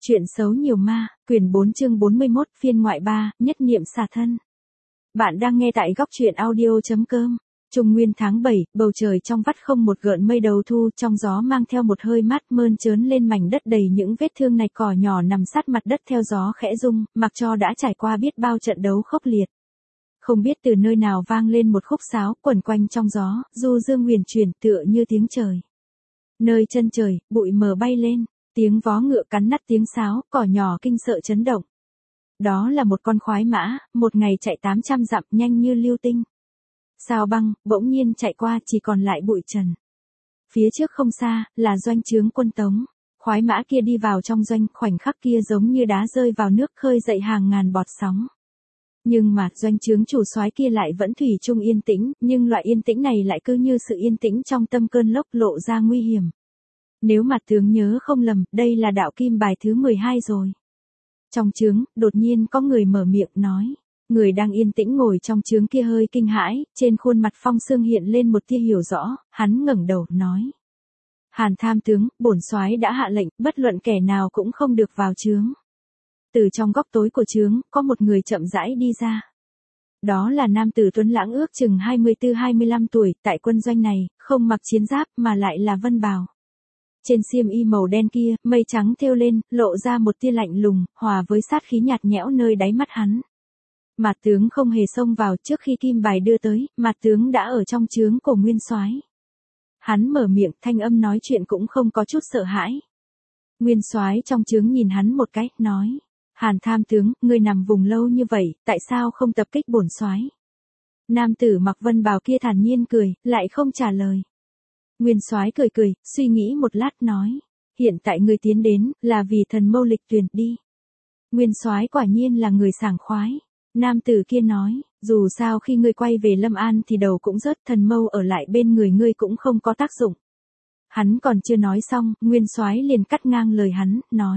Chuyện xấu nhiều ma, quyển 4 chương 41 phiên ngoại 3, nhất niệm xả thân. Bạn đang nghe tại góc truyện audio.com. Trung nguyên tháng 7, bầu trời trong vắt không một gợn mây đầu thu, trong gió mang theo một hơi mát mơn trớn lên mảnh đất đầy những vết thương nạch cỏ nhỏ nằm sát mặt đất theo gió khẽ rung, mặc cho đã trải qua biết bao trận đấu khốc liệt. Không biết từ nơi nào vang lên một khúc sáo quẩn quanh trong gió, du dương huyền chuyển tựa như tiếng trời. Nơi chân trời, bụi mờ bay lên. Tiếng vó ngựa cắn nát tiếng sáo, cỏ nhỏ kinh sợ chấn động. Đó là một con khoái mã, một ngày chạy 800 dặm nhanh như lưu tinh. Sao băng, bỗng nhiên chạy qua chỉ còn lại bụi trần. Phía trước không xa, là doanh trướng quân Tống. Khoái mã kia đi vào trong doanh, khoảnh khắc kia giống như đá rơi vào nước khơi dậy hàng ngàn bọt sóng. Nhưng mà, doanh trướng chủ soái kia lại vẫn thủy chung yên tĩnh, nhưng loại yên tĩnh này lại cứ như sự yên tĩnh trong tâm cơn lốc lộ ra nguy hiểm. Nếu mặt tướng nhớ không lầm, đây là đạo kim bài thứ 12 rồi. Trong trướng, đột nhiên có người mở miệng nói. Người đang yên tĩnh ngồi trong trướng kia hơi kinh hãi, trên khuôn mặt Phong Sương hiện lên một tia hiểu rõ, hắn ngẩng đầu, nói. Hàn tham tướng, bổn soái đã hạ lệnh, bất luận kẻ nào cũng không được vào trướng. Từ trong góc tối của trướng, có một người chậm rãi đi ra. Đó là nam tử tuấn lãng ước chừng 24-25 tuổi, tại quân doanh này, không mặc chiến giáp mà lại là vân bào. Trên xiêm y màu đen kia, mây trắng thêu lên, lộ ra một tia lạnh lùng, hòa với sát khí nhạt nhẽo nơi đáy mắt hắn. Mạt tướng không hề xông vào, trước khi kim bài đưa tới, mạt tướng đã ở trong trướng của nguyên soái. Hắn mở miệng, thanh âm nói chuyện cũng không có chút sợ hãi. Nguyên soái trong trướng nhìn hắn một cái, nói: Hàn tham tướng, ngươi nằm vùng lâu như vậy, tại sao không tập kích bổn soái? Nam tử mặc vân bào kia thản nhiên cười, lại không trả lời. Nguyên soái cười cười, suy nghĩ một lát nói: Hiện tại ngươi tiến đến, là vì thần mâu lịch tuyển đi. Nguyên soái quả nhiên là người sảng khoái. Nam tử kia nói: Dù sao khi ngươi quay về Lâm An thì đầu cũng rớt, thần mâu ở lại bên người ngươi cũng không có tác dụng. Hắn còn chưa nói xong, Nguyên soái liền cắt ngang lời hắn, nói: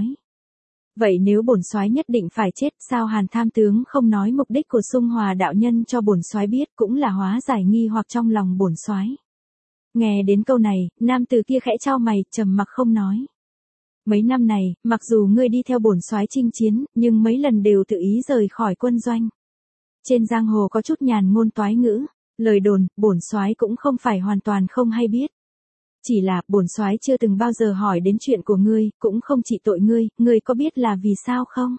Vậy nếu bổn soái nhất định phải chết, sao Hàn tham tướng không nói mục đích của Xung Hòa đạo nhân cho bổn soái biết, cũng là hóa giải nghi hoặc trong lòng bổn soái. Nghe đến câu này, nam tử kia khẽ chau mày, trầm mặc không nói. Mấy năm này, mặc dù ngươi đi theo bổn soái chinh chiến, nhưng mấy lần đều tự ý rời khỏi quân doanh. Trên giang hồ có chút nhàn ngôn toái ngữ, lời đồn, bổn soái cũng không phải hoàn toàn không hay biết. Chỉ là, bổn soái chưa từng bao giờ hỏi đến chuyện của ngươi, cũng không trị tội ngươi có biết là vì sao không?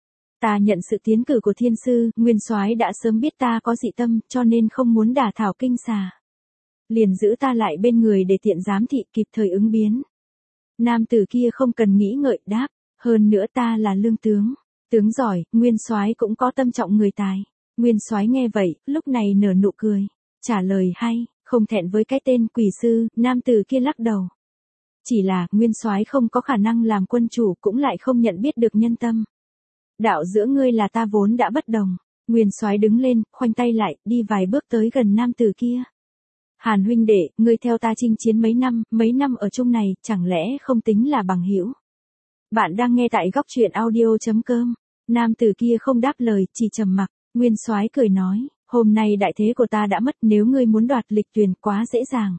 Ta nhận sự tiến cử của thiên sư, nguyên soái đã sớm biết ta có dị tâm, cho nên không muốn đả thảo kinh xà. Liền giữ ta lại bên người để tiện giám thị, kịp thời ứng biến. Nam tử kia không cần nghĩ ngợi đáp, hơn nữa ta là lương tướng, tướng giỏi, nguyên soái cũng có tâm trọng người tài. Nguyên soái nghe vậy, lúc này nở nụ cười, trả lời hay, không thẹn với cái tên quỷ sư. Nam tử kia lắc đầu. Chỉ là, nguyên soái không có khả năng làm quân chủ, cũng lại không nhận biết được nhân tâm. Đạo giữa ngươi là ta vốn đã bất đồng. Nguyên soái đứng lên, khoanh tay lại, đi vài bước tới gần nam tử kia. Hàn huynh đệ, ngươi theo ta chinh chiến mấy năm ở chung này, chẳng lẽ không tính là bằng hữu? Bạn đang nghe tại góc truyện audio.com. Nam tử kia không đáp lời, chỉ trầm mặc. Nguyên soái cười nói: Hôm nay đại thế của ta đã mất, nếu ngươi muốn đoạt lịch tuyển quá dễ dàng.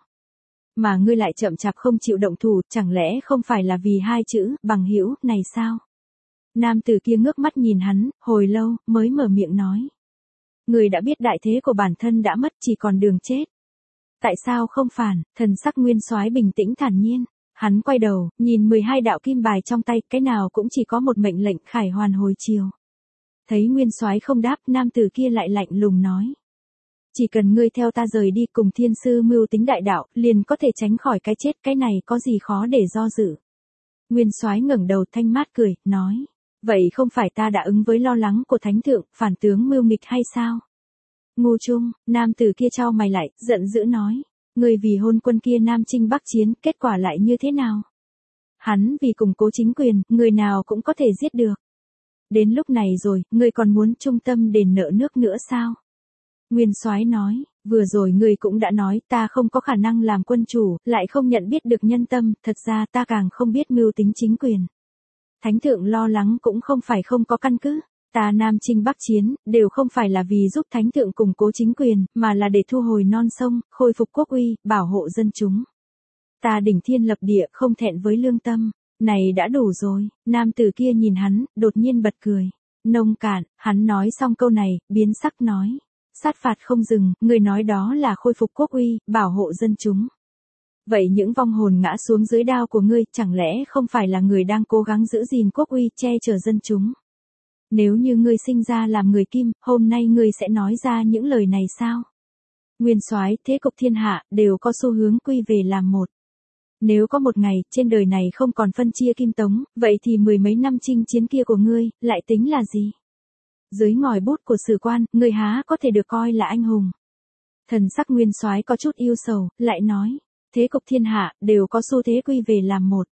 Mà ngươi lại chậm chạp không chịu động thủ, chẳng lẽ không phải là vì hai chữ bằng hữu này sao? Nam tử kia ngước mắt nhìn hắn, hồi lâu, mới mở miệng nói: Ngươi đã biết đại thế của bản thân đã mất, chỉ còn đường chết. Tại sao không phản? Thần sắc nguyên soái bình tĩnh thản nhiên. Hắn quay đầu, nhìn 12 đạo kim bài trong tay, cái nào cũng chỉ có một mệnh lệnh khải hoàn hồi chiều. Thấy nguyên soái không đáp, nam tử kia lại lạnh lùng nói: Chỉ cần ngươi theo ta rời đi cùng thiên sư mưu tính đại đạo, liền có thể tránh khỏi cái chết, cái này có gì khó để do dự. Nguyên soái ngẩng đầu thanh mát cười, nói: Vậy không phải ta đã ứng với lo lắng của thánh thượng, phản tướng mưu nghịch hay sao? Ngu chung, nam tử kia chau mày lại, giận dữ nói: Ngươi vì hôn quân kia Nam Chinh Bắc Chiến, kết quả lại như thế nào? Hắn vì củng cố chính quyền, người nào cũng có thể giết được. Đến lúc này rồi, ngươi còn muốn trung tâm đền nợ nước nữa sao? Nguyên soái nói: Vừa rồi ngươi cũng đã nói, ta không có khả năng làm quân chủ, lại không nhận biết được nhân tâm, thật ra ta càng không biết mưu tính chính quyền. Thánh thượng lo lắng cũng không phải không có căn cứ. Ta Nam Chinh Bắc Chiến, đều không phải là vì giúp thánh thượng củng cố chính quyền, mà là để thu hồi non sông, khôi phục quốc uy, bảo hộ dân chúng. Ta đỉnh thiên lập địa, không thẹn với lương tâm. Này đã đủ rồi, nam tử kia nhìn hắn, đột nhiên bật cười. Nông cạn, hắn nói xong câu này, biến sắc nói. Sát phạt không dừng, người nói đó là khôi phục quốc uy, bảo hộ dân chúng. Vậy những vong hồn ngã xuống dưới đao của ngươi, chẳng lẽ không phải là người đang cố gắng giữ gìn quốc uy, che chở dân chúng? Nếu như ngươi sinh ra làm người Kim, hôm nay ngươi sẽ nói ra những lời này sao? Nguyên soái, thế cục thiên hạ, đều có xu hướng quy về làm một. Nếu có một ngày, trên đời này không còn phân chia Kim Tống, vậy thì mười mấy năm chinh chiến kia của ngươi, lại tính là gì? Dưới ngòi bút của sử quan, ngươi há có thể được coi là anh hùng. Thần sắc Nguyên soái có chút yêu sầu, lại nói, thế cục thiên hạ, đều có xu thế quy về làm một.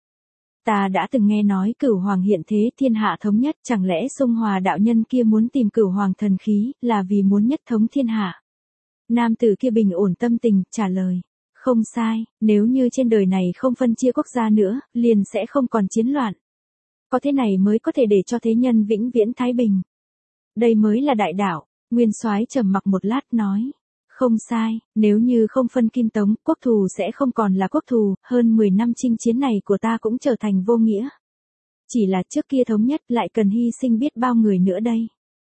Ta đã từng nghe nói Cửu Hoàng hiện thế, thiên hạ thống nhất, chẳng lẽ Xung Hòa đạo nhân kia muốn tìm Cửu Hoàng thần khí, là vì muốn nhất thống thiên hạ? Nam tử kia bình ổn tâm tình, trả lời. Không sai, nếu như trên đời này không phân chia quốc gia nữa, liền sẽ không còn chiến loạn. Có thế này mới có thể để cho thế nhân vĩnh viễn thái bình. Đây mới là đại đạo. Nguyên soái trầm mặc một lát nói. Không sai, nếu như không phân Kim Tống, quốc thù sẽ không còn là quốc thù, hơn 10 năm chinh chiến này của ta cũng trở thành vô nghĩa. Chỉ là trước kia thống nhất lại cần hy sinh biết bao người nữa đây.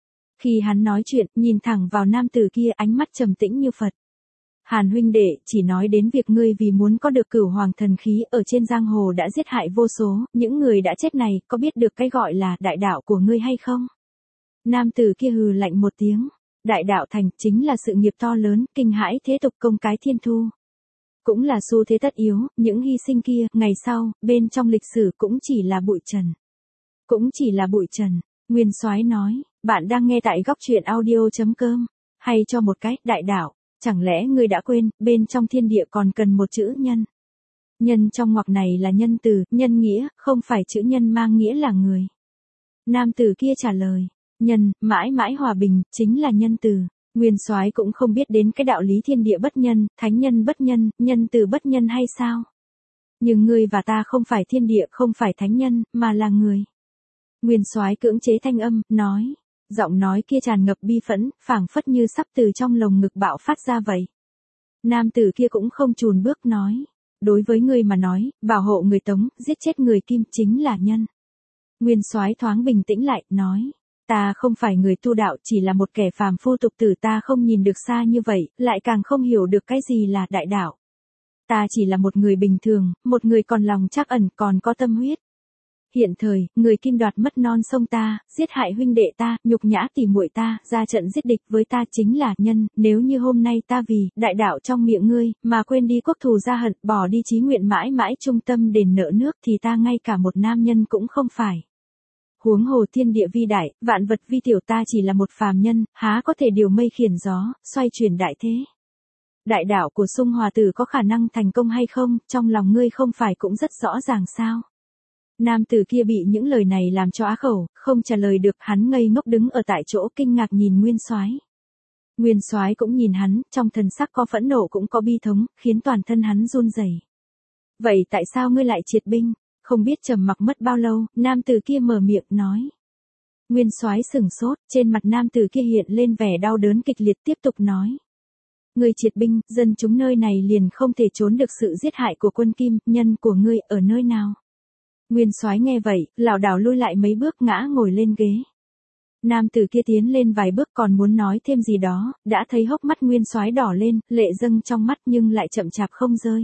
Khi hắn nói chuyện, nhìn thẳng vào nam tử kia, ánh mắt trầm tĩnh như Phật. Hàn huynh đệ, chỉ nói đến việc ngươi vì muốn có được Cửu Hoàng thần khí ở trên giang hồ đã giết hại vô số, những người đã chết này, có biết được cái gọi là đại đạo của ngươi hay không? Nam tử kia hừ lạnh một tiếng. Đại đạo thành chính là sự nghiệp to lớn, kinh hãi thế tục công cái thiên thu. Cũng là xu thế tất yếu, những hy sinh kia, ngày sau, bên trong lịch sử cũng chỉ là bụi trần. Cũng chỉ là bụi trần. Nguyên soái nói, bạn đang nghe tại góc truyện audio.com. Hay cho một cái, đại đạo, chẳng lẽ ngươi đã quên, bên trong thiên địa còn cần một chữ nhân. Nhân trong ngoặc này là nhân từ, nhân nghĩa, không phải chữ nhân mang nghĩa là người. Nam tử kia trả lời. Nhân, mãi mãi hòa bình, chính là nhân từ. Nguyên soái cũng không biết đến cái đạo lý thiên địa bất nhân, thánh nhân bất nhân, nhân từ bất nhân hay sao? Nhưng ngươi và ta không phải thiên địa, không phải thánh nhân, mà là người. Nguyên soái cưỡng chế thanh âm, nói. Giọng nói kia tràn ngập bi phẫn, phảng phất như sắp từ trong lồng ngực bạo phát ra vậy. Nam tử kia cũng không chùn bước nói. Đối với ngươi mà nói, bảo hộ người Tống, giết chết người Kim chính là nhân. Nguyên soái thoáng bình tĩnh lại, nói. Ta không phải người tu đạo, chỉ là một kẻ phàm phu tục tử, ta không nhìn được xa như vậy, lại càng không hiểu được cái gì là đại đạo. Ta chỉ là một người bình thường, một người còn lòng trắc ẩn, còn có tâm huyết. Hiện thời, người Kim đoạt mất non sông ta, giết hại huynh đệ ta, nhục nhã tỉ muội ta, ra trận giết địch với ta chính là nhân, nếu như hôm nay ta vì đại đạo trong miệng ngươi, mà quên đi quốc thù gia hận, bỏ đi chí nguyện mãi mãi trung tâm đền nợ nước thì ta ngay cả một nam nhân cũng không phải. Huống hồ thiên địa vi đại, vạn vật vi tiểu, ta chỉ là một phàm nhân, há có thể điều mây khiển gió, xoay chuyển đại thế. Đại đạo của Xung Hòa tử có khả năng thành công hay không, trong lòng ngươi không phải cũng rất rõ ràng sao? Nam tử kia bị những lời này làm cho á khẩu, không trả lời được, hắn ngây ngốc đứng ở tại chỗ kinh ngạc nhìn Nguyên soái. Nguyên soái cũng nhìn hắn, trong thần sắc có phẫn nộ cũng có bi thống, khiến toàn thân hắn run rẩy. Vậy tại sao ngươi lại triệt binh? Không biết trầm mặc mất bao lâu, nam tử kia mở miệng nói. Nguyên soái sửng sốt, trên mặt nam tử kia hiện lên vẻ đau đớn kịch liệt, tiếp tục nói. Ngươi triệt binh, dân chúng nơi này liền không thể trốn được sự giết hại của quân Kim, nhân của ngươi ở nơi nào? Nguyên soái nghe vậy, lảo đảo lui lại mấy bước, ngã ngồi lên ghế. Nam tử kia tiến lên vài bước còn muốn nói thêm gì đó, đã thấy hốc mắt Nguyên soái đỏ lên, lệ dâng trong mắt nhưng lại chậm chạp không rơi.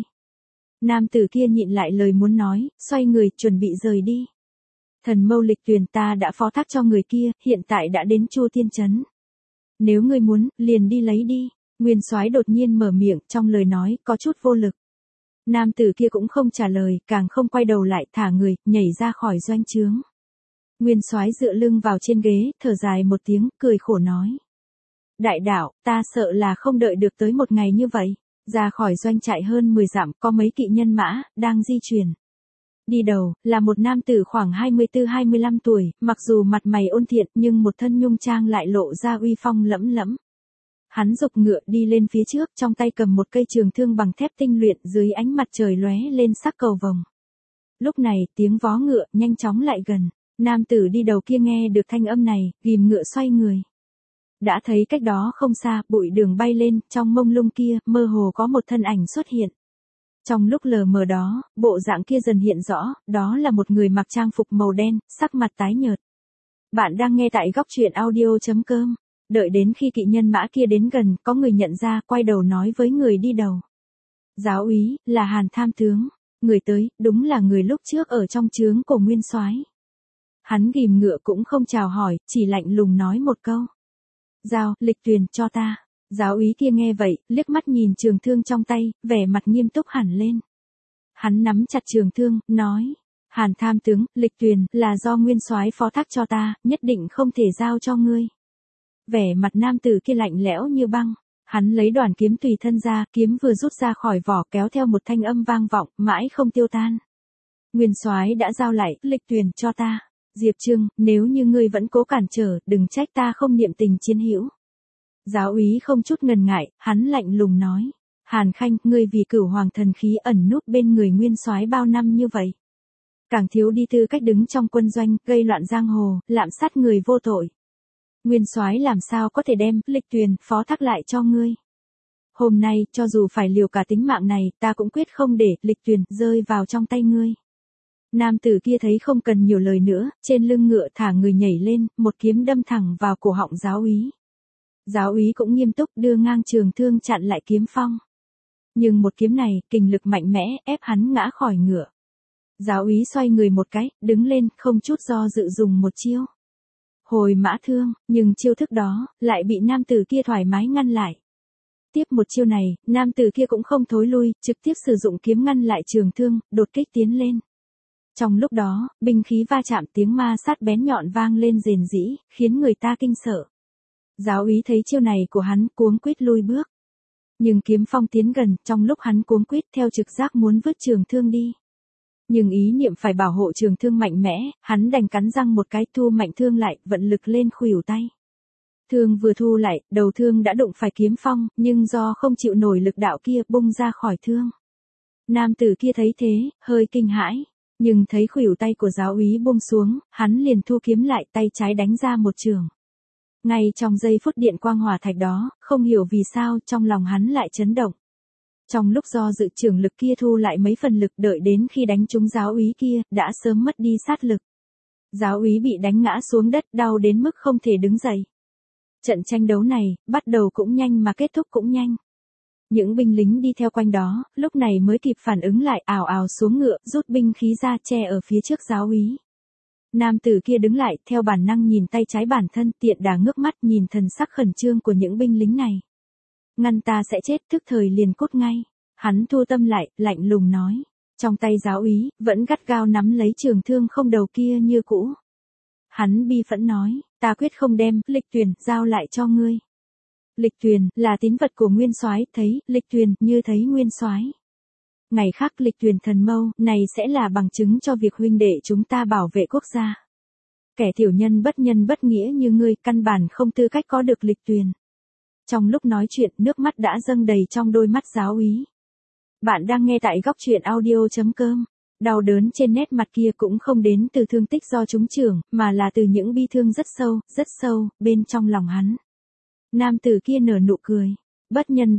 Nam tử kia nhịn lại lời muốn nói, xoay người, chuẩn bị rời đi. Thần Mâu Lịch Tuyền, ta đã phó thác cho người kia, hiện tại đã đến Chu Tiên Trấn. Nếu ngươi muốn, liền đi lấy đi. Nguyên soái đột nhiên mở miệng, trong lời nói, có chút vô lực. Nam tử kia cũng không trả lời, càng không quay đầu lại, thả người, nhảy ra khỏi doanh trướng. Nguyên soái dựa lưng vào trên ghế, thở dài một tiếng, cười khổ nói. Đại đạo, ta sợ là không đợi được tới một ngày như vậy. Ra khỏi doanh trại hơn 10 dặm, có mấy kỵ nhân mã, đang di chuyển. Đi đầu, là một nam tử khoảng 24-25 tuổi, mặc dù mặt mày ôn thiện, nhưng một thân nhung trang lại lộ ra uy phong lẫm lẫm. Hắn giục ngựa đi lên phía trước, trong tay cầm một cây trường thương bằng thép tinh luyện, dưới ánh mặt trời lóe lên sắc cầu vồng. Lúc này, tiếng vó ngựa nhanh chóng lại gần. Nam tử đi đầu kia nghe được thanh âm này, ghìm ngựa xoay người. Đã thấy cách đó không xa, bụi đường bay lên, trong mông lung kia, mơ hồ có một thân ảnh xuất hiện. Trong lúc lờ mờ đó, bộ dạng kia dần hiện rõ, đó là một người mặc trang phục màu đen, sắc mặt tái nhợt. Bạn đang nghe tại góc truyện audio.com. Đợi đến khi kỵ nhân mã kia đến gần, có người nhận ra, quay đầu nói với người đi đầu. Giáo úy, là Hàn tham tướng. Người tới, đúng là người lúc trước ở trong trướng của Nguyên Soái. Hắn ghìm ngựa cũng không chào hỏi, chỉ lạnh lùng nói một câu. Giao, Lịch Tuyền, cho ta. Giáo úy kia nghe vậy, liếc mắt nhìn trường thương trong tay, vẻ mặt nghiêm túc hẳn lên. Hắn nắm chặt trường thương, nói. Hàn tham tướng, Lịch Tuyền, là do Nguyên Soái phó thác cho ta, nhất định không thể giao cho ngươi. Vẻ mặt nam tử kia lạnh lẽo như băng. Hắn lấy đoàn kiếm tùy thân ra, kiếm vừa rút ra khỏi vỏ kéo theo một thanh âm vang vọng, mãi không tiêu tan. Nguyên Soái đã giao lại, Lịch Tuyền cho ta. Diệp Trưng, nếu như ngươi vẫn cố cản trở, đừng trách ta không niệm tình chiến hữu. Giáo úy không chút ngần ngại, hắn lạnh lùng nói. Hàn Khanh, ngươi vì Cửu Hoàng thần khí ẩn núp bên người Nguyên Soái bao năm như vậy. Càng thiếu đi tư cách đứng trong quân doanh, gây loạn giang hồ, lạm sát người vô tội. Nguyên Soái làm sao có thể đem Lịch Tuyền phó thác lại cho ngươi. Hôm nay, cho dù phải liều cả tính mạng này, ta cũng quyết không để Lịch Tuyền rơi vào trong tay ngươi. Nam tử kia thấy không cần nhiều lời nữa, trên lưng ngựa thả người nhảy lên, một kiếm đâm thẳng vào cổ họng giáo úy. Giáo úy cũng nghiêm túc đưa ngang trường thương chặn lại kiếm phong. Nhưng một kiếm này, kình lực mạnh mẽ, ép hắn ngã khỏi ngựa. Giáo úy xoay người một cái, đứng lên, không chút do dự dùng một chiêu. Hồi mã thương, nhưng chiêu thức đó, lại bị nam tử kia thoải mái ngăn lại. Tiếp một chiêu này, nam tử kia cũng không thối lui, trực tiếp sử dụng kiếm ngăn lại trường thương, đột kích tiến lên. Trong lúc đó, binh khí va chạm tiếng ma sát bén nhọn vang lên rền rĩ, khiến người ta kinh sợ. Giáo úy thấy chiêu này của hắn cuống quýt lui bước. Nhưng kiếm phong tiến gần, trong lúc hắn cuống quýt theo trực giác muốn vứt trường thương đi. Nhưng ý niệm phải bảo hộ trường thương mạnh mẽ, hắn đành cắn răng một cái thu mạnh thương lại, vận lực lên khuỷu tay. Thương vừa thu lại, đầu thương đã đụng phải kiếm phong, nhưng do không chịu nổi lực đạo kia bung ra khỏi thương. Nam tử kia thấy thế, hơi kinh hãi. Nhưng thấy khuỷu tay của giáo úy buông xuống, hắn liền thu kiếm lại, tay trái đánh ra một trường. Ngay trong giây phút điện quang hỏa thạch đó, không hiểu vì sao trong lòng hắn lại chấn động. Trong lúc do dự trường lực kia thu lại mấy phần lực, đợi đến khi đánh trúng giáo úy kia, đã sớm mất đi sát lực. Giáo úy bị đánh ngã xuống đất, đau đến mức không thể đứng dậy. Trận tranh đấu này, bắt đầu cũng nhanh mà kết thúc cũng nhanh. Những binh lính đi theo quanh đó, lúc này mới kịp phản ứng lại, ào ào xuống ngựa, rút binh khí ra che ở phía trước giáo úy. Nam tử kia đứng lại, theo bản năng nhìn tay trái bản thân, tiện đà ngước mắt nhìn thần sắc khẩn trương của những binh lính này. Ngăn ta sẽ chết, tức thời liền cốt ngay. Hắn thu tâm lại, lạnh lùng nói. Trong tay giáo úy, vẫn gắt gao nắm lấy trường thương không đầu kia như cũ. Hắn bi phẫn nói, ta quyết không đem Lịch Tuyền giao lại cho ngươi. Lịch Tuyền là tín vật của Nguyên Soái, thấy Lịch Tuyền như thấy Nguyên Soái. Ngày khác Lịch Tuyền thần mâu này sẽ là bằng chứng cho việc huynh đệ chúng ta bảo vệ quốc gia. Kẻ tiểu nhân bất nghĩa như ngươi căn bản không tư cách có được Lịch Tuyền. Trong lúc nói chuyện, nước mắt đã dâng đầy trong đôi mắt giáo úy. Bạn đang nghe tại góc truyện audio.com. Đau đớn trên nét mặt kia cũng không đến từ thương tích do trúng chưởng, mà là từ những bi thương rất sâu, bên trong lòng hắn. Nam tử kia nở nụ cười. Bất nhân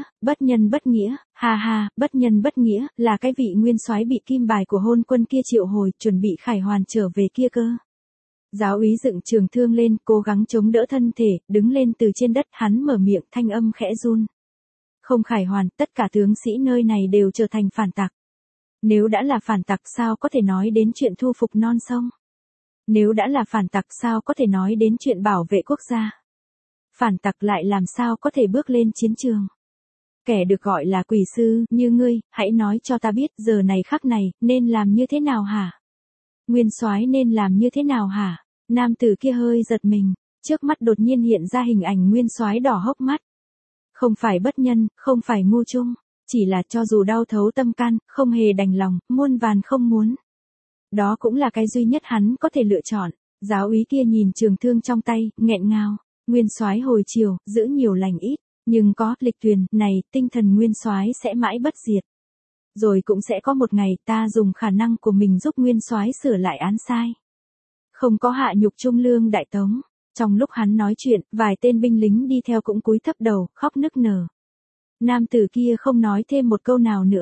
bất nghĩa, ha ha, bất nhân bất nghĩa, là cái vị Nguyên Soái bị kim bài của hôn quân kia triệu hồi, chuẩn bị khải hoàn trở về kia cơ. Giáo úy dựng trường thương lên, cố gắng chống đỡ thân thể, đứng lên từ trên đất, hắn mở miệng, thanh âm khẽ run. Không khải hoàn, tất cả tướng sĩ nơi này đều trở thành phản tặc. Nếu đã là phản tặc sao có thể nói đến chuyện thu phục non sông? Nếu đã là phản tặc sao có thể nói đến chuyện bảo vệ quốc gia? Phản tặc lại làm sao có thể bước lên chiến trường? Kẻ được gọi là quỷ sư, như ngươi, hãy nói cho ta biết giờ này khắc này, nên làm như thế nào hả? Nguyên Soái nên làm như thế nào hả? Nam tử kia hơi giật mình, trước mắt đột nhiên hiện ra hình ảnh Nguyên Soái đỏ hốc mắt. Không phải bất nhân, không phải ngu trung, chỉ là cho dù đau thấu tâm can, không hề đành lòng, muôn vàn không muốn. Đó cũng là cái duy nhất hắn có thể lựa chọn. Giáo úy kia nhìn trường thương trong tay, nghẹn ngào. Nguyên Soái hồi chiều, giữ nhiều lành ít, nhưng có Lịch Tuyền này, tinh thần Nguyên Soái sẽ mãi bất diệt. Rồi cũng sẽ có một ngày ta dùng khả năng của mình giúp Nguyên Soái sửa lại án sai. Không có hạ nhục Trung Lương Đại Tống. Trong lúc hắn nói chuyện, vài tên binh lính đi theo cũng cúi thấp đầu, khóc nức nở. Nam tử kia không nói thêm một câu nào nữa.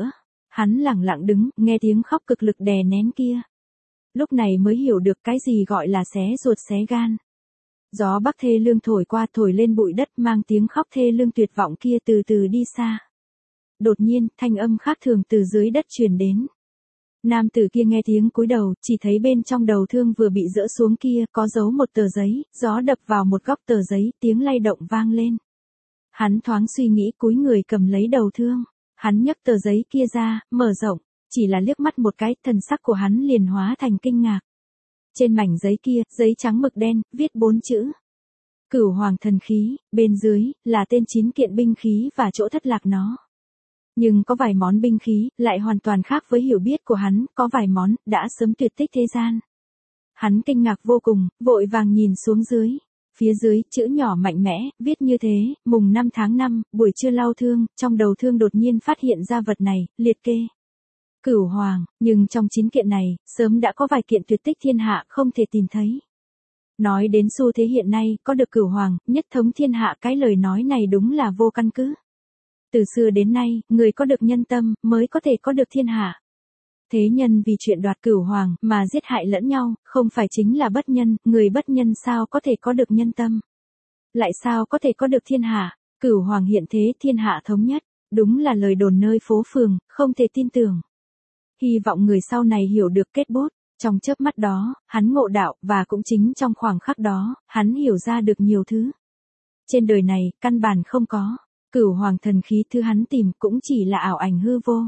Hắn lẳng lặng đứng, nghe tiếng khóc cực lực đè nén kia. Lúc này mới hiểu được cái gì gọi là xé ruột xé gan. Gió bắc thê lương thổi qua, thổi lên bụi đất, mang tiếng khóc thê lương tuyệt vọng kia từ từ đi xa. Đột nhiên, thanh âm khác thường từ dưới đất truyền đến. Nam tử kia nghe tiếng cúi đầu, chỉ thấy bên trong đầu thương vừa bị dỡ xuống kia có giấu một tờ giấy, gió đập vào một góc tờ giấy, tiếng lay động vang lên. Hắn thoáng suy nghĩ, cúi người cầm lấy đầu thương. Hắn nhấc tờ giấy kia ra, mở rộng, chỉ là liếc mắt một cái, thần sắc của hắn liền hóa thành kinh ngạc. Trên mảnh giấy kia, giấy trắng mực đen, viết 4 chữ. Cửu Hoàng thần khí, bên dưới, là tên 9 kiện binh khí và chỗ thất lạc nó. Nhưng có vài món binh khí, lại hoàn toàn khác với hiểu biết của hắn, có vài món, đã sớm tuyệt tích thế gian. Hắn kinh ngạc vô cùng, vội vàng nhìn xuống dưới. Phía dưới, chữ nhỏ mạnh mẽ, viết như thế, mùng 5 tháng 5, buổi trưa lau thương, trong đầu thương đột nhiên phát hiện ra vật này, liệt kê. Cửu Hoàng, nhưng trong 9 kiện này, sớm đã có vài kiện tuyệt tích thiên hạ không thể tìm thấy. Nói đến xu thế hiện nay, có được Cửu Hoàng, nhất thống thiên hạ, cái lời nói này đúng là vô căn cứ. Từ xưa đến nay, người có được nhân tâm, mới có thể có được thiên hạ. Thế nhân vì chuyện đoạt Cửu Hoàng, mà giết hại lẫn nhau, không phải chính là bất nhân, người bất nhân sao có thể có được nhân tâm. Lại sao có thể có được thiên hạ, Cửu Hoàng hiện thế thiên hạ thống nhất, đúng là lời đồn nơi phố phường, không thể tin tưởng. Hy vọng người sau này hiểu được kết bốt, trong chớp mắt đó, hắn ngộ đạo, và cũng chính trong khoảng khắc đó, hắn hiểu ra được nhiều thứ. Trên đời này, căn bản không có, Cửu Hoàng thần khí thứ hắn tìm cũng chỉ là ảo ảnh hư vô.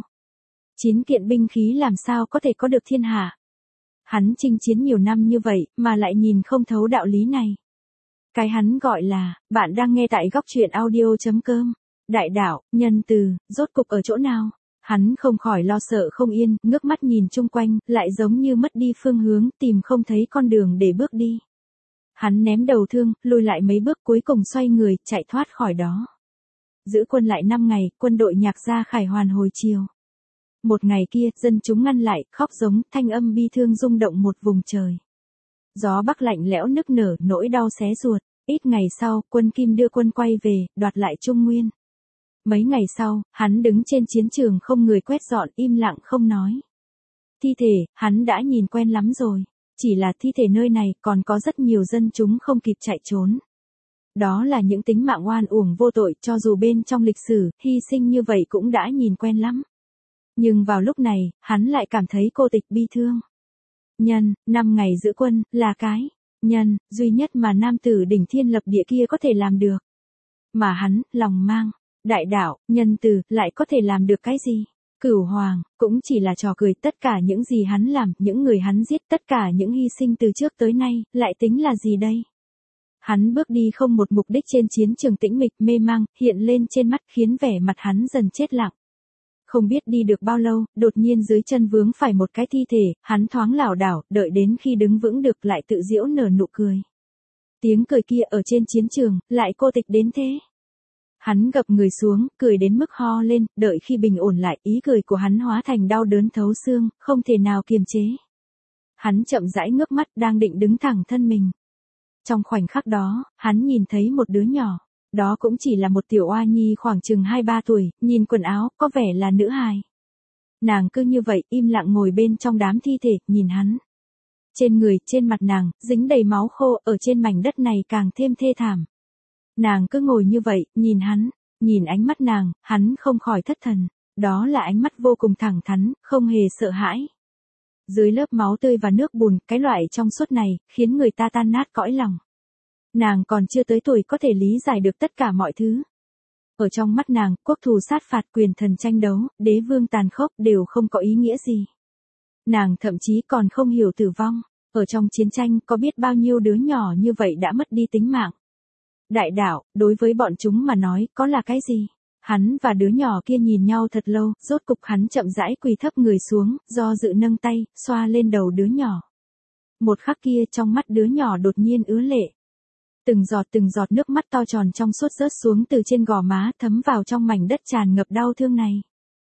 9 kiện binh khí làm sao có thể có được thiên hạ. Hắn chinh chiến nhiều năm như vậy, mà lại nhìn không thấu đạo lý này. Cái hắn gọi là, bạn đang nghe tại góc truyện audio.com. Đại đạo, nhân từ, rốt cục ở chỗ nào? Hắn không khỏi lo sợ không yên, ngước mắt nhìn chung quanh, lại giống như mất đi phương hướng, tìm không thấy con đường để bước đi. Hắn ném đầu thương, lùi lại mấy bước, cuối cùng xoay người, chạy thoát khỏi đó. Giữ quân lại 5 ngày, quân đội Nhạc Gia khải hoàn hồi chiều. Một ngày kia, dân chúng ngăn lại, khóc giống, thanh âm bi thương rung động một vùng trời. Gió bắc lạnh lẽo nức nở, nỗi đau xé ruột. Ít ngày sau, quân Kim đưa quân quay về, đoạt lại Trung Nguyên. Mấy ngày sau, hắn đứng trên chiến trường không người quét dọn, im lặng không nói. Thi thể, hắn đã nhìn quen lắm rồi. Chỉ là thi thể nơi này còn có rất nhiều dân chúng không kịp chạy trốn. Đó là những tính mạng oan uổng vô tội, cho dù bên trong lịch sử, hy sinh như vậy cũng đã nhìn quen lắm. Nhưng vào lúc này, hắn lại cảm thấy cô tịch bi thương. 5 ngày giữ quân, là cái duy nhất mà nam tử đỉnh thiên lập địa kia có thể làm được. Mà hắn, lòng mang, đại đạo, nhân từ, lại có thể làm được cái gì? Cửu Hoàng, cũng chỉ là trò cười, tất cả những gì hắn làm, những người hắn giết, tất cả những hy sinh từ trước tới nay, lại tính là gì đây? Hắn bước đi không một mục đích trên chiến trường tĩnh mịch, mê mang, hiện lên trên mắt, khiến vẻ mặt hắn dần chết lặng. Không biết đi được bao lâu, đột nhiên dưới chân vướng phải một cái thi thể, hắn thoáng lảo đảo, đợi đến khi đứng vững được lại tự giễu nở nụ cười. Tiếng cười kia ở trên chiến trường, lại cô tịch đến thế. Hắn gập người xuống, cười đến mức ho lên, đợi khi bình ổn lại, ý cười của hắn hóa thành đau đớn thấu xương, không thể nào kiềm chế. Hắn chậm rãi ngước mắt, đang định đứng thẳng thân mình. Trong khoảnh khắc đó, hắn nhìn thấy một đứa nhỏ. Đó cũng chỉ là một tiểu oa nhi khoảng chừng 2-3 tuổi, nhìn quần áo, có vẻ là nữ hài. Nàng cứ như vậy, im lặng ngồi bên trong đám thi thể, nhìn hắn. Trên người, trên mặt nàng, dính đầy máu khô, ở trên mảnh đất này càng thêm thê thảm. Nàng cứ ngồi như vậy, nhìn hắn, nhìn ánh mắt nàng, hắn không khỏi thất thần. Đó là ánh mắt vô cùng thẳng thắn, không hề sợ hãi. Dưới lớp máu tươi và nước bùn, cái loại trong suốt này, khiến người ta tan nát cõi lòng. Nàng còn chưa tới tuổi có thể lý giải được tất cả mọi thứ. Ở trong mắt nàng, quốc thù sát phạt, quyền thần tranh đấu, đế vương tàn khốc đều không có ý nghĩa gì. Nàng thậm chí còn không hiểu tử vong. Ở trong chiến tranh có biết bao nhiêu đứa nhỏ như vậy đã mất đi tính mạng. Đại đạo, đối với bọn chúng mà nói, có là cái gì? Hắn và đứa nhỏ kia nhìn nhau thật lâu, rốt cục hắn chậm rãi quỳ thấp người xuống, do dự nâng tay, xoa lên đầu đứa nhỏ. Một khắc kia trong mắt đứa nhỏ đột nhiên ứa lệ. Từng giọt nước mắt to tròn trong suốt rớt xuống từ trên gò má, thấm vào trong mảnh đất tràn ngập đau thương này.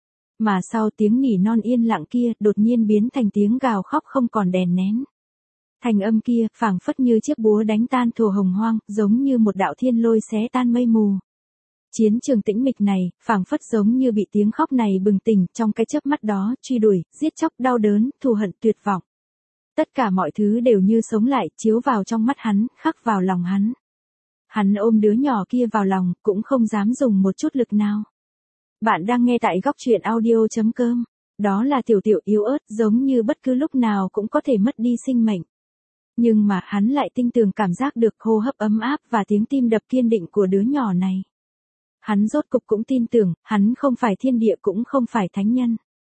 Mà sau tiếng nỉ non yên lặng kia, đột nhiên biến thành tiếng gào khóc không còn đèn nén. Thành âm kia, phảng phất như chiếc búa đánh tan thổ hồng hoang, giống như một đạo thiên lôi xé tan mây mù. Chiến trường tĩnh mịch này, phảng phất giống như bị tiếng khóc này bừng tỉnh, trong cái chớp mắt đó, truy đuổi, giết chóc, đau đớn, thù hận, tuyệt vọng. Tất cả mọi thứ đều như sống lại, chiếu vào trong mắt hắn, khắc vào lòng hắn. Hắn ôm đứa nhỏ kia vào lòng, cũng không dám dùng một chút lực nào. Bạn đang nghe tại góc truyện audio.com. Đó là Tiểu Tiểu yếu ớt, giống như bất cứ lúc nào cũng có thể mất đi sinh mệnh. Nhưng mà hắn lại tinh tường cảm giác được hô hấp ấm áp và tiếng tim đập kiên định của đứa nhỏ này. Hắn rốt cục cũng tin tưởng, hắn không phải thiên địa cũng không phải thánh nhân.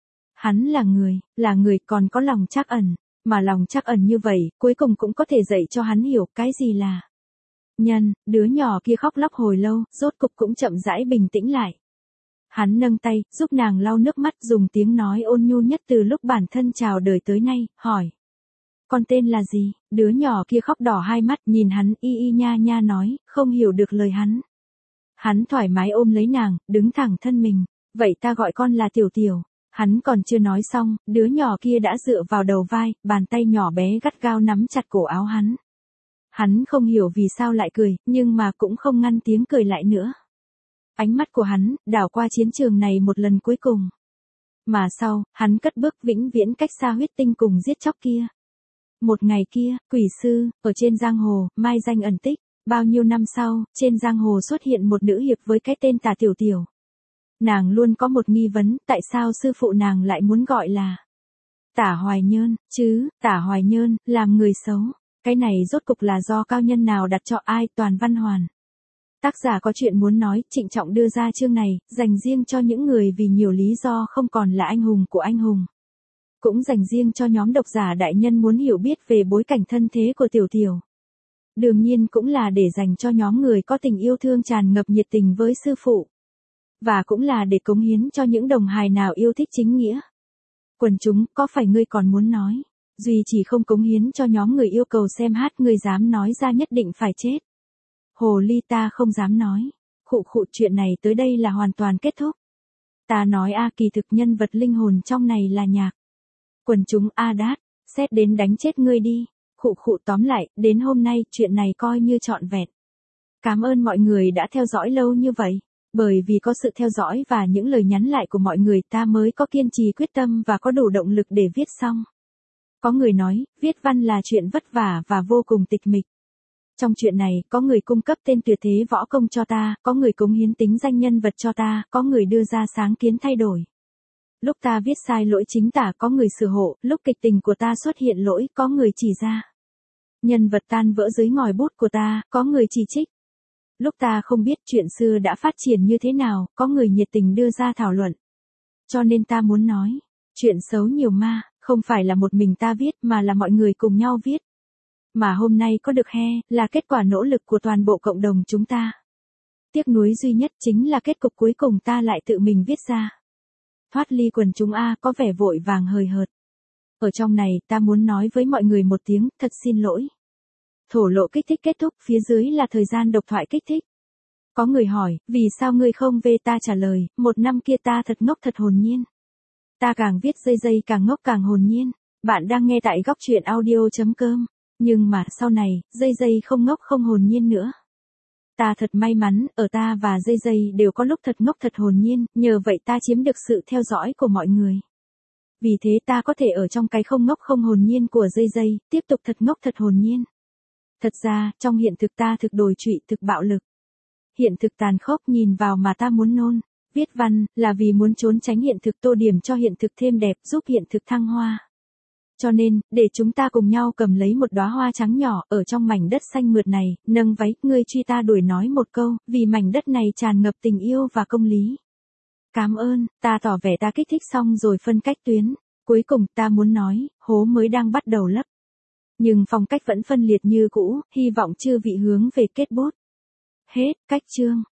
Hắn là người còn có lòng trắc ẩn, mà lòng trắc ẩn như vậy, cuối cùng cũng có thể dạy cho hắn hiểu cái gì là nhân. Đứa nhỏ kia khóc lóc hồi lâu, rốt cục cũng chậm rãi bình tĩnh lại. Hắn nâng tay, giúp nàng lau nước mắt, dùng tiếng nói ôn nhu nhất từ lúc bản thân chào đời tới nay, hỏi. Con tên là gì? Đứa nhỏ kia khóc đỏ hai mắt, nhìn hắn y y nha nha nói, không hiểu được lời hắn. Hắn thoải mái ôm lấy nàng, đứng thẳng thân mình. Vậy ta gọi con là Tiểu Tiểu. Hắn còn chưa nói xong, đứa nhỏ kia đã dựa vào đầu vai, bàn tay nhỏ bé gắt gao nắm chặt cổ áo hắn. Hắn không hiểu vì sao lại cười, nhưng mà cũng không ngăn tiếng cười lại nữa. Ánh mắt của hắn, đảo qua chiến trường này một lần cuối cùng. Mà sau, hắn cất bước vĩnh viễn cách xa huyết tinh cùng giết chóc kia. Một ngày kia, quỷ sư, ở trên giang hồ, mai danh ẩn tích. Bao nhiêu năm sau, trên giang hồ xuất hiện một nữ hiệp với cái tên Tả Tiểu Tiểu. Nàng luôn có một nghi vấn, tại sao sư phụ nàng lại muốn gọi là Tả Hoài Nhơn, chứ, Tả Hoài Nhơn, làm người xấu. Cái này rốt cục là do cao nhân nào đặt cho ai? Toàn Văn Hoàn. Tác giả có chuyện muốn nói, trịnh trọng đưa ra chương này, dành riêng cho những người vì nhiều lý do không còn là anh hùng của anh hùng. Cũng dành riêng cho nhóm độc giả đại nhân muốn hiểu biết về bối cảnh thân thế của Tiểu Tiểu. Đương nhiên cũng là để dành cho nhóm người có tình yêu thương tràn ngập nhiệt tình với sư phụ. Và cũng là để cống hiến cho những đồng hài nào yêu thích chính nghĩa. Quần chúng, có phải ngươi còn muốn nói? Duy chỉ không cống hiến cho nhóm người yêu cầu xem hát, ngươi dám nói ra nhất định phải chết. Hồ ly ta không dám nói. Khụ chuyện này tới đây là hoàn toàn kết thúc. Ta nói kỳ thực nhân vật linh hồn trong này là nhạc. Quần chúng đát, xét đến đánh chết ngươi đi. Khụ tóm lại, đến hôm nay, chuyện này coi như trọn vẹn. Cảm ơn mọi người đã theo dõi lâu như vậy. Bởi vì có sự theo dõi và những lời nhắn lại của mọi người ta mới có kiên trì quyết tâm và có đủ động lực để viết xong. Có người nói, viết văn là chuyện vất vả và vô cùng tịch mịch. Trong chuyện này, có người cung cấp tên tuyệt thế võ công cho ta, có người cống hiến tính danh nhân vật cho ta, có người đưa ra sáng kiến thay đổi. Lúc ta viết sai lỗi chính tả, có người sửa hộ, lúc kịch tình của ta xuất hiện lỗi, có người chỉ ra. Nhân vật tan vỡ dưới ngòi bút của ta, có người chỉ trích. Lúc ta không biết chuyện xưa đã phát triển như thế nào, có người nhiệt tình đưa ra thảo luận. Cho nên ta muốn nói, chuyện xấu nhiều ma, không phải là một mình ta viết mà là mọi người cùng nhau viết. Mà hôm nay có được là kết quả nỗ lực của toàn bộ cộng đồng chúng ta. Tiếc nuối duy nhất chính là kết cục cuối cùng ta lại tự mình viết ra. Thoát ly quần chúng có vẻ vội vàng hời hợt. Ở trong này ta muốn nói với mọi người một tiếng, thật xin lỗi. Thổ lộ kích thích kết thúc, phía dưới là thời gian độc thoại kích thích. Có người hỏi, vì sao ngươi không về? Ta trả lời, một năm kia ta thật ngốc thật hồn nhiên. Ta càng viết dây càng ngốc càng hồn nhiên. Bạn đang nghe tại góc truyện audio.com. Nhưng mà sau này, dây không ngốc không hồn nhiên nữa. Ta thật may mắn, ở ta và dây đều có lúc thật ngốc thật hồn nhiên, nhờ vậy ta chiếm được sự theo dõi của mọi người. Vì thế ta có thể ở trong cái không ngốc không hồn nhiên của dây, tiếp tục thật ngốc thật hồn nhiên. Thật ra, trong hiện thực ta thực đồi trụy, thực bạo lực. Hiện thực tàn khốc nhìn vào mà ta muốn nôn. Viết văn, là vì muốn trốn tránh hiện thực, tô điểm cho hiện thực thêm đẹp, giúp hiện thực thăng hoa. Cho nên, để chúng ta cùng nhau cầm lấy một đóa hoa trắng nhỏ, ở trong mảnh đất xanh mượt này, nâng váy, ngươi truy ta đuổi nói một câu, vì mảnh đất này tràn ngập tình yêu và công lý. Cảm ơn, ta tỏ vẻ ta kích thích xong rồi phân cách tuyến. Cuối cùng, ta muốn nói, hố mới đang bắt đầu lấp. Nhưng phong cách vẫn phân liệt như cũ, hy vọng chư vị hướng về kết bút. Hết, cách chương.